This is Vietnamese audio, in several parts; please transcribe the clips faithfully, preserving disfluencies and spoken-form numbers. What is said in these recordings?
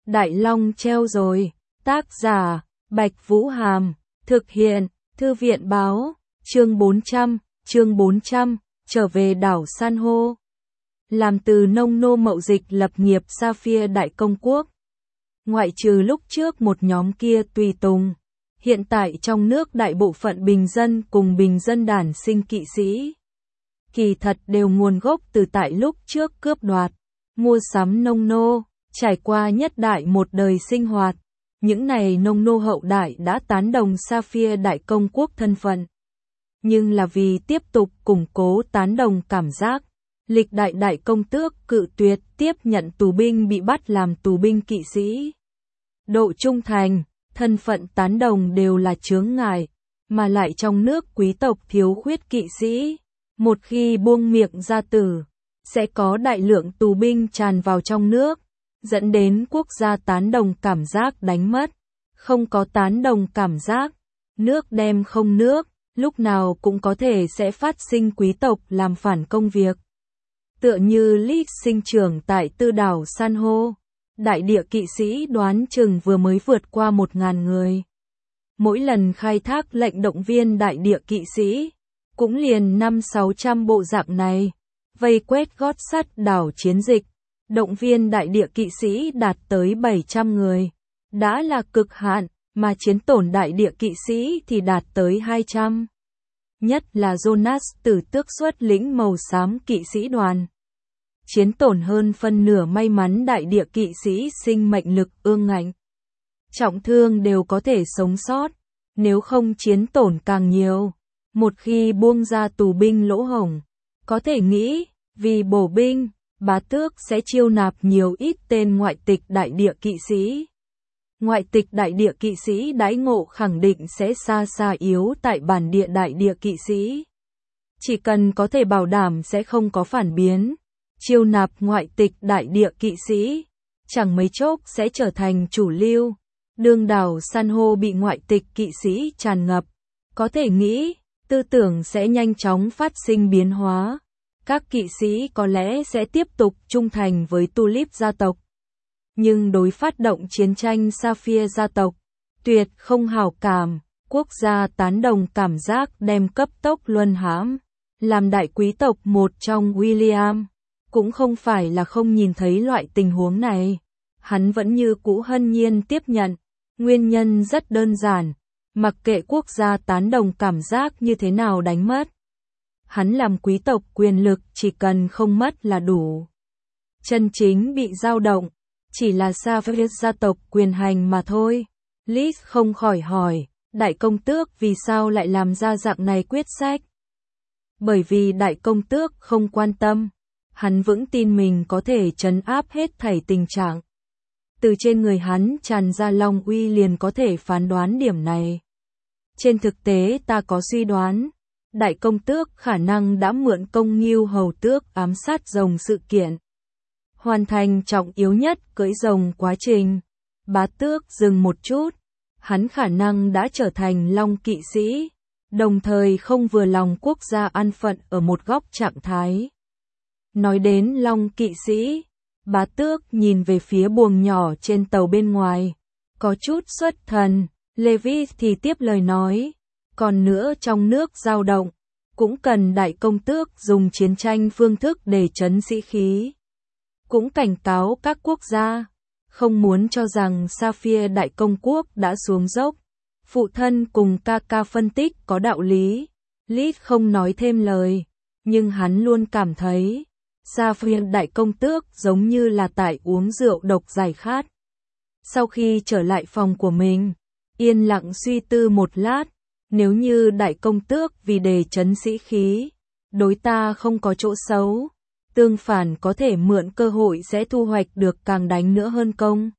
Đại Long treo rồi, tác giả, Bạch Vũ Hàm, thực hiện, Thư viện Báo, chương bốn trăm, chương bốn trăm, trở về đảo San hô. Làm từ nông nô mậu dịch lập nghiệp Sapphire Đại Công Quốc. Ngoại trừ lúc trước một nhóm kia tùy tùng, hiện tại trong nước đại bộ phận bình dân cùng bình dân đản sinh kỵ sĩ. Kỳ thật đều nguồn gốc từ tại lúc trước cướp đoạt, mua sắm nông nô, trải qua nhất đại một đời sinh hoạt. Những này nông nô hậu đại đã tán đồng Sapphire Đại Công Quốc thân phận. Nhưng là vì tiếp tục củng cố tán đồng cảm giác, lịch đại đại công tước cự tuyệt tiếp nhận tù binh bị bắt làm tù binh kỵ sĩ. Độ trung thành, thân phận tán đồng đều là chướng ngại, mà lại trong nước quý tộc thiếu khuyết kỵ sĩ. Một khi buông miệng ra tử, sẽ có đại lượng tù binh tràn vào trong nước, dẫn đến quốc gia tán đồng cảm giác đánh mất. Không có tán đồng cảm giác, nước đem không nước, lúc nào cũng có thể sẽ phát sinh quý tộc làm phản công việc. Tựa như Lee sinh trưởng tại tư đảo San hô, đại địa kỵ sĩ đoán chừng vừa mới vượt qua một ngàn người. Mỗi lần khai thác lệnh động viên đại địa kỵ sĩ, cũng liền năm sáu trăm bộ dạng này, vây quét gót sắt đảo chiến dịch, động viên đại địa kỵ sĩ đạt tới bảy trăm người, đã là cực hạn, mà chiến tổn đại địa kỵ sĩ thì đạt tới hai trăm. Nhất là Jonas Tử Tước xuất lĩnh màu xám kỵ sĩ đoàn. Chiến tổn hơn phân nửa may mắn đại địa kỵ sĩ sinh mệnh lực ương ngạnh. Trọng thương đều có thể sống sót, nếu không chiến tổn càng nhiều. Một khi buông ra tù binh lỗ hổng, có thể nghĩ, vì bổ binh, bá tước sẽ chiêu nạp nhiều ít tên ngoại tịch đại địa kỵ sĩ. Ngoại tịch đại địa kỵ sĩ đãi ngộ khẳng định sẽ xa xa yếu tại bản địa đại địa kỵ sĩ. Chỉ cần có thể bảo đảm sẽ không có phản biến, chiêu nạp ngoại tịch đại địa kỵ sĩ, chẳng mấy chốc sẽ trở thành chủ lưu. Đương đảo San hô bị ngoại tịch kỵ sĩ tràn ngập, có thể nghĩ, tư tưởng sẽ nhanh chóng phát sinh biến hóa. Các kỵ sĩ có lẽ sẽ tiếp tục trung thành với Tulip gia tộc. Nhưng đối phát động chiến tranh Sapphire gia tộc, tuyệt không hảo cảm, quốc gia tán đồng cảm giác đem cấp tốc luân hãm. Làm đại quý tộc một trong William, cũng không phải là không nhìn thấy loại tình huống này. Hắn vẫn như cũ hân nhiên tiếp nhận, nguyên nhân rất đơn giản, mặc kệ quốc gia tán đồng cảm giác như thế nào đánh mất. Hắn làm quý tộc quyền lực chỉ cần không mất là đủ. Chân chính bị dao động, chỉ là Sapphire gia tộc quyền hành mà thôi. Liz không khỏi hỏi, đại công tước vì sao lại làm ra dạng này quyết sách? Bởi vì đại công tước không quan tâm, hắn vững tin mình có thể trấn áp hết thảy tình trạng. Từ trên người hắn tràn ra long uy liền có thể phán đoán điểm này. Trên thực tế ta có suy đoán, đại công tước khả năng đã mượn công Ngưu hầu tước ám sát rồng sự kiện. Hoàn thành trọng yếu nhất cưỡi rồng quá trình. Bá tước dừng một chút, hắn khả năng đã trở thành long kỵ sĩ, đồng thời không vừa lòng quốc gia an phận ở một góc trạng thái. Nói đến long kỵ sĩ, bá tước nhìn về phía buồng nhỏ trên tàu bên ngoài, có chút xuất thần. Levi thì tiếp lời nói, còn nữa trong nước dao động, cũng cần đại công tước dùng chiến tranh phương thức để trấn sĩ khí. Cũng cảnh cáo các quốc gia, không muốn cho rằng Sapphire Đại Công Quốc đã xuống dốc. Phụ thân cùng ca ca phân tích có đạo lý, Liz không nói thêm lời, nhưng hắn luôn cảm thấy, Sapphire Đại Công Tước giống như là tại uống rượu độc giải khát. Sau khi trở lại phòng của mình, yên lặng suy tư một lát, nếu như đại công tước vì đề trấn sĩ khí, đối ta không có chỗ xấu, tương phản có thể mượn cơ hội sẽ thu hoạch được càng đánh nữa hơn công.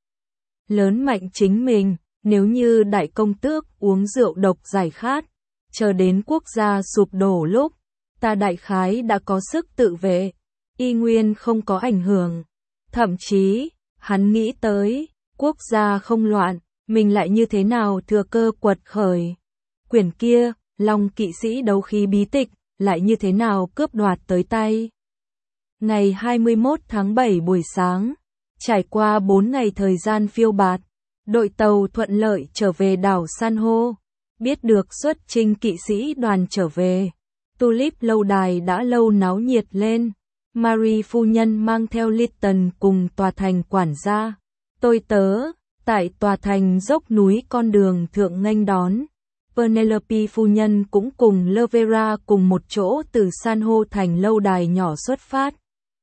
Lớn mạnh chính mình, nếu như đại công tước uống rượu độc giải khát, chờ đến quốc gia sụp đổ lúc, ta đại khái đã có sức tự vệ, y nguyên không có ảnh hưởng. Thậm chí, hắn nghĩ tới, quốc gia không loạn, mình lại như thế nào thừa cơ quật khởi. Quyển kia, Long kỵ sĩ đấu khí bí tịch, lại như thế nào cướp đoạt tới tay. Ngày hai mươi mốt tháng bảy buổi sáng, Trải qua bốn ngày thời gian phiêu bạt, đội tàu thuận lợi trở về đảo San hô. Biết được xuất chinh kỵ sĩ đoàn trở về, Tulip lâu đài đã lâu náo nhiệt lên. Marie phu nhân mang theo Lytton cùng tòa thành quản gia, tôi tớ, tại tòa thành dốc núi con đường thượng nghênh đón. Penelope phu nhân cũng cùng Lovera cùng một chỗ từ San hô thành lâu đài nhỏ xuất phát.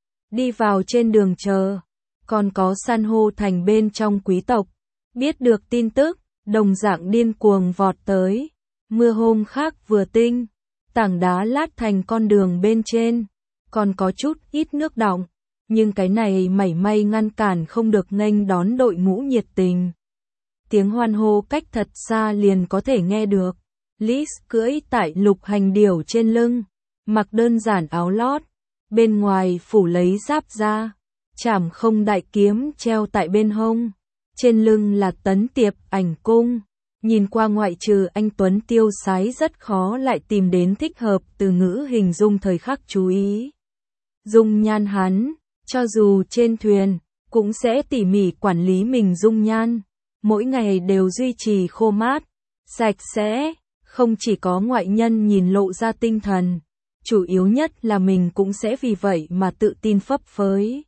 Đi vào trên đường chờ, còn có San hô thành bên trong quý tộc. Biết được tin tức, đồng dạng điên cuồng vọt tới. Mưa hôm khác vừa tinh, tảng đá lát thành con đường bên trên, còn có chút ít nước đọng, nhưng cái này mảy may ngăn cản không được nghênh đón đội ngũ nhiệt tình. Tiếng hoan hô cách thật xa liền có thể nghe được. Liz cưỡi tại lục hành điểu trên lưng, mặc đơn giản áo lót, bên ngoài phủ lấy giáp da, chảm không đại kiếm treo tại bên hông, trên lưng là tấn tiệp ảnh cung. Nhìn qua ngoại trừ anh tuấn tiêu sái rất khó lại tìm đến thích hợp từ ngữ hình dung thời khắc chú ý. Dung nhan hắn, cho dù trên thuyền, cũng sẽ tỉ mỉ quản lý mình dung nhan, mỗi ngày đều duy trì khô mát, sạch sẽ, không chỉ có ngoại nhân nhìn lộ ra tinh thần, chủ yếu nhất là mình cũng sẽ vì vậy mà tự tin phấp phới.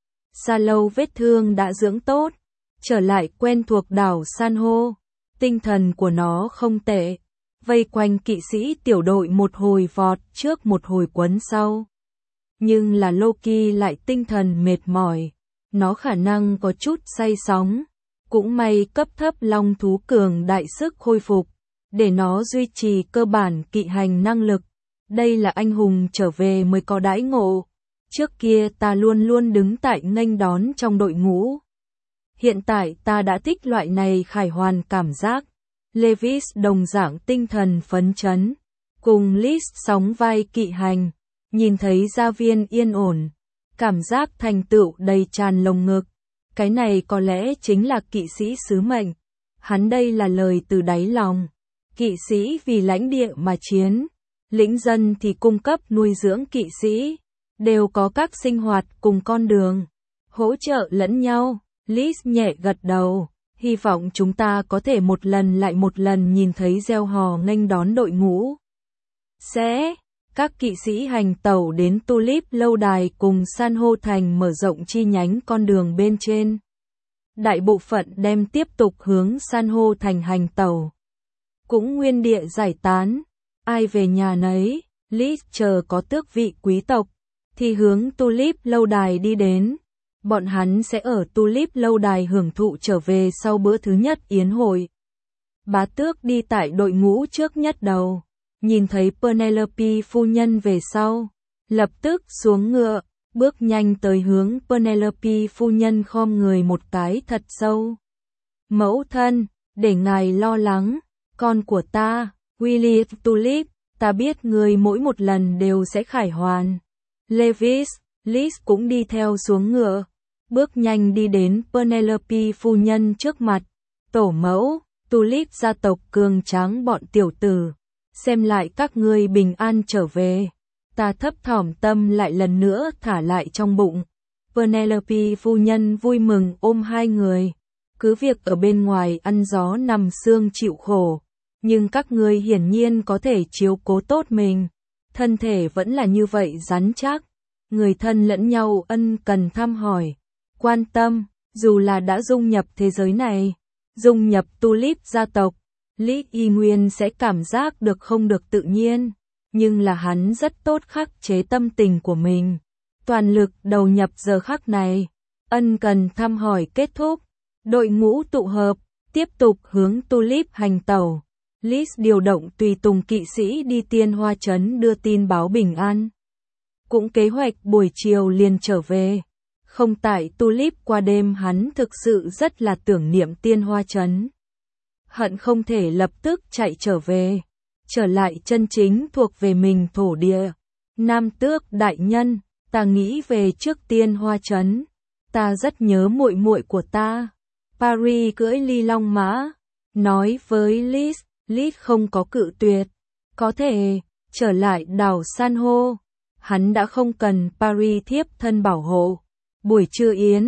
Xa lâu vết thương đã dưỡng tốt, trở lại quen thuộc đảo San hô, tinh thần của nó không tệ, vây quanh kỵ sĩ tiểu đội một hồi vọt trước một hồi quấn sau. Nhưng là Loki lại tinh thần mệt mỏi, nó khả năng có chút say sóng, cũng may cấp thấp long thú cường đại sức khôi phục, để nó duy trì cơ bản kỵ hành năng lực. Đây là anh hùng trở về mới có đãi ngộ, trước kia ta luôn luôn đứng tại nghênh đón trong đội ngũ. Hiện tại ta đã thích loại này khải hoàn cảm giác. Lewis đồng dạng tinh thần phấn chấn, cùng Liz sóng vai kỵ hành, nhìn thấy gia viên yên ổn, cảm giác thành tựu đầy tràn lồng ngực. Cái này có lẽ chính là kỵ sĩ sứ mệnh. Hắn đây là lời từ đáy lòng. Kỵ sĩ vì lãnh địa mà chiến, lĩnh dân thì cung cấp nuôi dưỡng kỵ sĩ, đều có các sinh hoạt cùng con đường, hỗ trợ lẫn nhau. Liz nhẹ gật đầu, hy vọng chúng ta có thể một lần lại một lần nhìn thấy reo hò nghênh đón đội ngũ. Sẽ, các kỵ sĩ hành tẩu đến Tulip lâu đài cùng San hô thành mở rộng chi nhánh con đường bên trên. Đại bộ phận đem tiếp tục hướng San hô thành hành tẩu. Cũng nguyên địa giải tán, ai về nhà nấy, Liz chờ có tước vị quý tộc, thì hướng Tulip lâu đài đi đến. Bọn hắn sẽ ở Tulip lâu đài hưởng thụ trở về sau bữa thứ nhất yến hội. Bá tước đi tại đội ngũ trước nhất đầu, nhìn thấy Penelope phu nhân về sau, lập tức xuống ngựa, bước nhanh tới hướng Penelope phu nhân khom người một cái thật sâu. Mẫu thân, để ngài lo lắng, con của ta, William Tulip, ta biết người mỗi một lần đều sẽ khải hoàn. Lewis, Liz cũng đi theo xuống ngựa, bước nhanh đi đến Penelope phu nhân trước mặt. Tổ mẫu, Tulip gia tộc cường tráng bọn tiểu tử, xem lại các ngươi bình an trở về. Ta thấp thỏm tâm lại lần nữa thả lại trong bụng. Penelope phu nhân vui mừng ôm hai người. Cứ việc ở bên ngoài ăn gió nằm xương chịu khổ, nhưng các ngươi hiển nhiên có thể chiếu cố tốt mình. Thân thể vẫn là như vậy rắn chắc. Người thân lẫn nhau ân cần thăm hỏi, quan tâm, dù là đã dung nhập thế giới này, dung nhập Tulip gia tộc, Lý Y Nguyên sẽ cảm giác được không được tự nhiên, nhưng là hắn rất tốt khắc chế tâm tình của mình, toàn lực đầu nhập giờ khắc này. Ân cần thăm hỏi kết thúc, đội ngũ tụ hợp, tiếp tục hướng Tulip hành tẩu. Liz điều động tùy tùng kỵ sĩ đi Tiên Hoa Trấn đưa tin báo bình an. Cũng kế hoạch buổi chiều liền trở về. Không tại Tulip qua đêm, hắn thực sự rất là tưởng niệm Tiên Hoa Trấn. Hận không thể lập tức chạy trở về, trở lại chân chính thuộc về mình thổ địa. Nam tước đại nhân, ta nghĩ về trước Tiên Hoa Trấn, ta rất nhớ muội muội của ta. Paris cưỡi ly long mã, nói với Liz, Liz không có cự tuyệt, có thể trở lại đảo San hô. Hắn đã không cần Paris thiếp thân bảo hộ. Buổi trưa yến,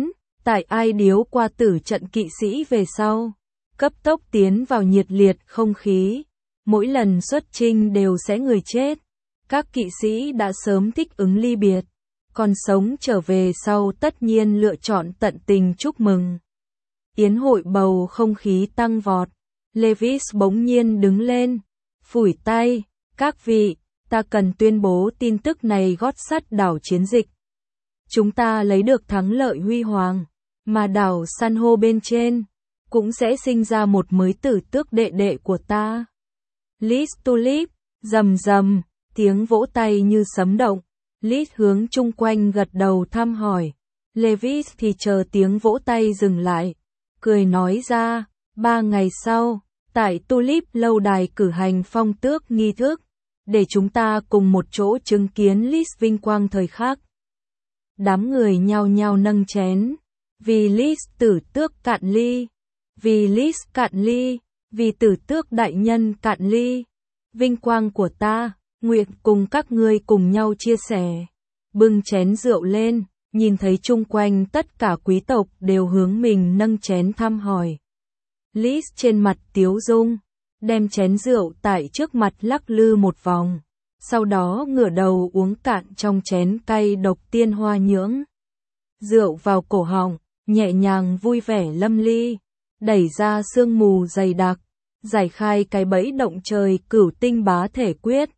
tại ai điếu qua tử trận kỵ sĩ về sau, cấp tốc tiến vào nhiệt liệt không khí, mỗi lần xuất chinh đều sẽ người chết. Các kỵ sĩ đã sớm thích ứng ly biệt, còn sống trở về sau tất nhiên lựa chọn tận tình chúc mừng. Yến hội bầu không khí tăng vọt, Levis bỗng nhiên đứng lên, phủi tay, các vị, ta cần tuyên bố tin tức này gót sắt đảo chiến dịch. Chúng ta lấy được thắng lợi huy hoàng, mà đảo san hô bên trên, cũng sẽ sinh ra một mới tử tước đệ đệ của ta. Liz Tulip, rầm rầm, tiếng vỗ tay như sấm động, Liz hướng chung quanh gật đầu thăm hỏi, Levis thì chờ tiếng vỗ tay dừng lại, cười nói ra, ba ngày sau, tại Tulip lâu đài cử hành phong tước nghi thức, để chúng ta cùng một chỗ chứng kiến Liz vinh quang thời khắc. Đám người nhao nhao nâng chén, vì Liz tử tước cạn ly, vì Liz cạn ly, vì tử tước đại nhân cạn ly, vinh quang của ta, nguyện cùng các ngươi cùng nhau chia sẻ. Bưng chén rượu lên, nhìn thấy chung quanh tất cả quý tộc đều hướng mình nâng chén thăm hỏi. Liz trên mặt tiếu dung, đem chén rượu tại trước mặt lắc lư một vòng, sau đó ngửa đầu uống cạn trong chén cay độc tiên hoa nhưỡng. Rượu vào cổ họng, nhẹ nhàng vui vẻ lâm ly, đẩy ra sương mù dày đặc, giải khai cái bẫy động trời cửu tinh bá thể quyết.